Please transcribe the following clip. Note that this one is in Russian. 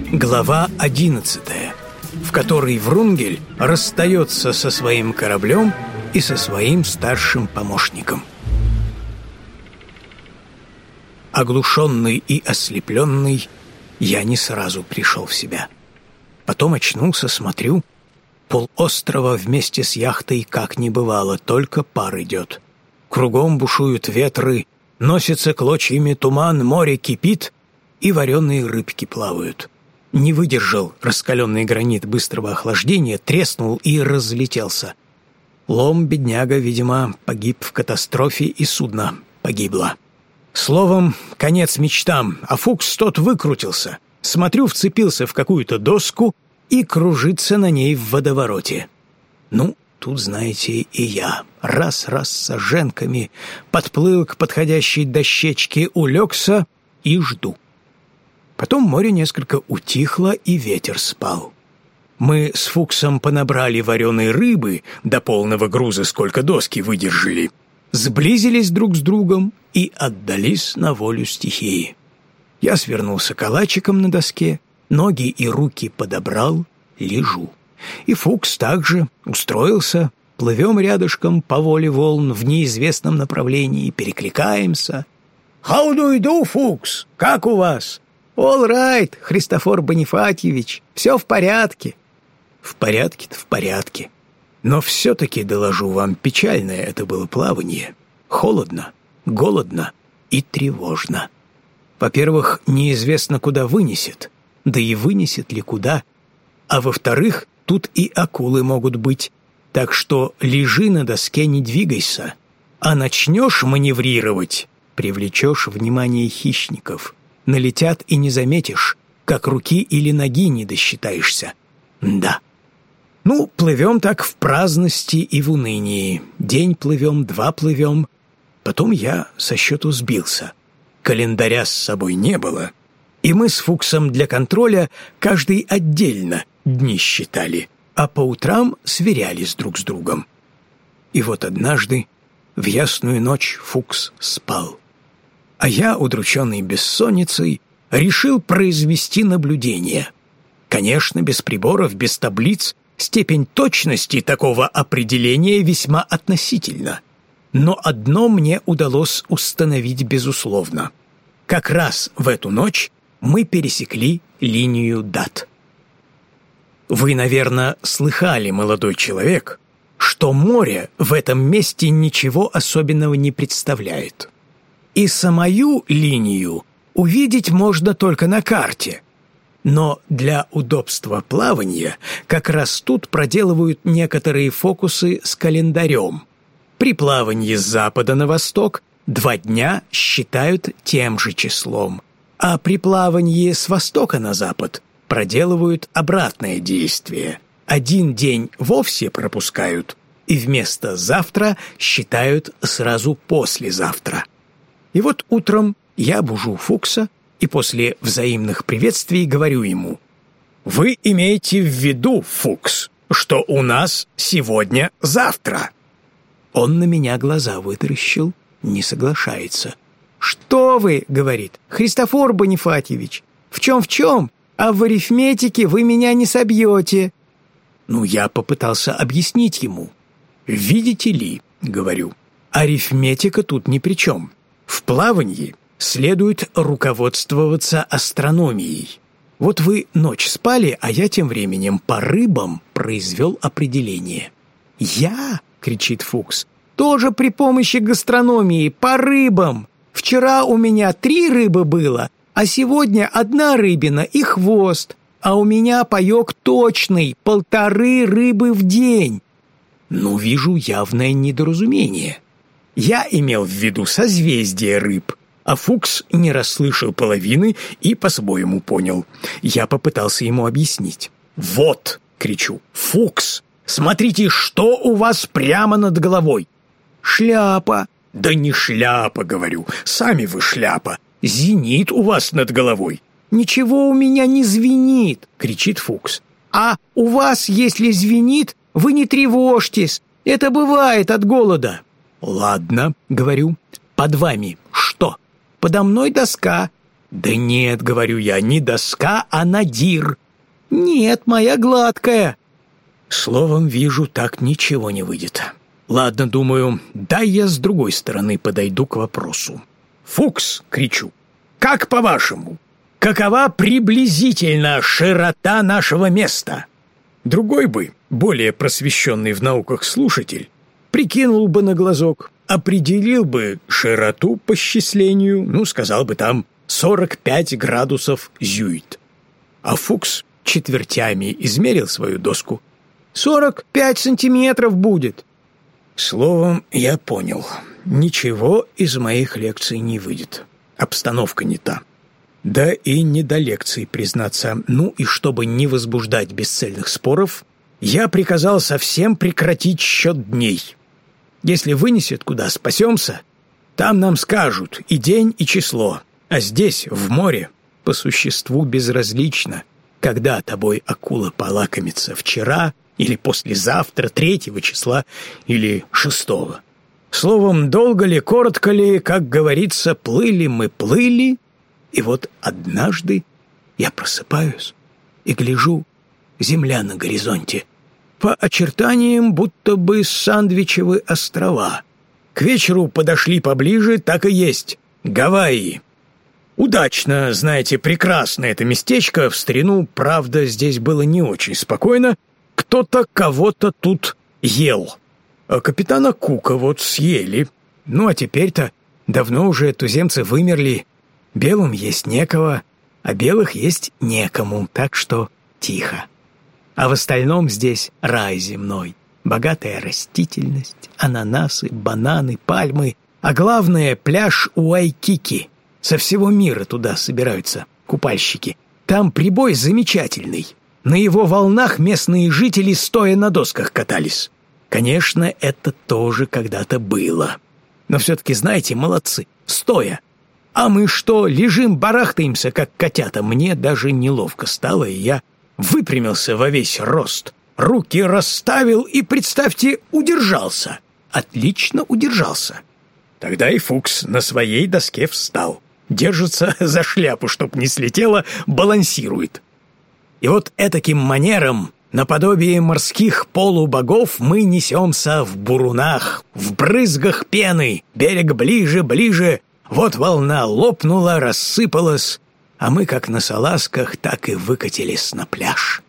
Глава 11, в которой Врунгель расстается со своим кораблем и со своим старшим помощником. Оглушенный и ослепленный, я не сразу пришел в себя. Потом очнулся, смотрю, полострова вместе с яхтой как не бывало, только пар идет. Кругом бушуют ветры, носится клочьями туман, море кипит, и вареные рыбки плавают. Не выдержал раскаленный гранит быстрого охлаждения, треснул и разлетелся. Лом, бедняга, видимо, погиб в катастрофе, и судно погибло. Словом, конец мечтам, а Фукс тот выкрутился. Смотрю, вцепился в какую-то доску и кружится на ней в водовороте. Ну, тут, знаете, и я раз-раз с саженками подплыл к подходящей дощечке, улегся и жду. Потом море несколько утихло, и ветер спал. Мы с Фуксом понабрали вареной рыбы до полного груза, сколько доски выдержали, сблизились друг с другом и отдались на волю стихии. Я свернулся калачиком на доске, ноги и руки подобрал, лежу. И Фукс также устроился, плывем рядышком по воле волн в неизвестном направлении, перекликаемся. «How do you do, Фукс? Как у вас?» «All right, Христофор Бонифатьевич, все в порядке». В порядке-то в порядке. Но все-таки, доложу вам, печальное это было плавание. Холодно, голодно и тревожно. Во-первых, неизвестно, куда вынесет, да и вынесет ли куда. А во-вторых, тут и акулы могут быть, так что лежи на доске, не двигайся. А начнешь маневрировать, привлечешь внимание хищников. Налетят и не заметишь, как руки или ноги не досчитаешься. Да. Ну, плывем так в праздности и в унынии. День плывем, два плывем. Потом я со счету сбился. Календаря с собой не было. И мы с Фуксом для контроля каждый отдельно дни считали, а по утрам сверялись друг с другом. И вот однажды, в ясную ночь, Фукс спал. А я, удрученный бессонницей, решил произвести наблюдение. Конечно, без приборов, без таблиц, степень точности такого определения весьма относительна. Но одно мне удалось установить безусловно. Как раз в эту ночь мы пересекли линию дат. Вы, наверное, слыхали, молодой человек, что море в этом месте ничего особенного не представляет. И самую линию увидеть можно только на карте. Но для удобства плавания как раз тут проделывают некоторые фокусы с календарем. При плавании с запада на восток 2 дня считают тем же числом, а при плавании с востока на запад проделывают обратное действие. 1 день вовсе пропускают, и вместо завтра считают сразу послезавтра. И вот утром я бужу Фукса и после взаимных приветствий говорю ему: «Вы имеете в виду, Фукс, что у нас сегодня завтра?» Он на меня глаза вытаращил, не соглашается. «Что вы, — говорит, — Христофор Бонифатьевич, в чем, а в арифметике вы меня не собьете». Ну, я попытался объяснить ему. «Видите ли, — говорю, — арифметика тут ни при чем. В плавании следует руководствоваться астрономией. Вот вы ночь спали, а я тем временем по рыбам произвел определение». «Я, — кричит Фукс, — тоже при помощи гастрономии, по рыбам. Вчера у меня 3 рыбы было, а сегодня 1 рыбина и хвост, а у меня паёк точный, 1,5 рыбы в день». Ну, вижу явное недоразумение. Я имел в виду созвездие рыб, а Фукс не расслышал половины и по-своему понял. Я попытался ему объяснить. «Вот, — кричу, — Фукс, смотрите, что у вас прямо над головой!» «Шляпа!» «Да не шляпа, — говорю, — сами вы шляпа! Зенит у вас над головой!» «Ничего у меня не звенит!» — кричит Фукс. «А у вас, если звенит, вы не тревожьтесь, это бывает от голода». «Ладно, — говорю, — под вами что?» «Подо мной доска. «Да нет, — говорю я, — не доска, а надир». «Нет, моя гладкая». Словом, вижу, так ничего не выйдет. Ладно, думаю, дай я с другой стороны подойду к вопросу. «Фукс!» — кричу. «Как по-вашему, какова приблизительно широта нашего места?» Другой бы, более просвещенный в науках слушатель, прикинул бы на глазок, определил бы широту по счислению, сказал бы там 45 градусов зюит. А Фукс четвертями измерил свою доску. 45 сантиметров будет. Словом, я понял, ничего из моих лекций не выйдет. Обстановка не та. Да и не до лекций, признаться. И чтобы не возбуждать бесцельных споров, я приказал совсем прекратить счет дней. Если вынесет куда, спасемся, там нам скажут и день, и число. А здесь, в море, по существу безразлично, когда тобой акула полакомится вчера или послезавтра, 3 числа или 6. Словом, долго ли, коротко ли, как говорится, плыли мы, плыли, и вот однажды я просыпаюсь и гляжу, земля на горизонте. По очертаниям будто бы Сандвичевы острова. К вечеру подошли поближе, так и есть, Гавайи. Удачно, знаете, прекрасно это местечко. В старину, правда, здесь было не очень спокойно. Кто-то кого-то тут ел. А капитана Кука вот съели. А теперь-то давно уже туземцы вымерли. Белым есть некого, а белых есть некому, так что тихо. А в остальном здесь рай земной. Богатая растительность, ананасы, бананы, пальмы. А главное, пляж Уайкики. Со всего мира туда собираются купальщики. Там прибой замечательный. На его волнах местные жители стоя на досках катались. Конечно, это тоже когда-то было. Но все-таки, знаете, молодцы, стоя. А мы что, лежим, барахтаемся, как котята? Мне даже неловко стало, и я выпрямился во весь рост. Руки расставил и, представьте, удержался. Отлично удержался. Тогда и Фукс на своей доске встал. Держится за шляпу, чтоб не слетело, балансирует. И вот этаким манером, наподобие морских полубогов, мы несемся в бурунах, в брызгах пены, берег ближе, ближе. Вот волна лопнула, рассыпалась, а мы как на салазках, так и выкатились на пляж.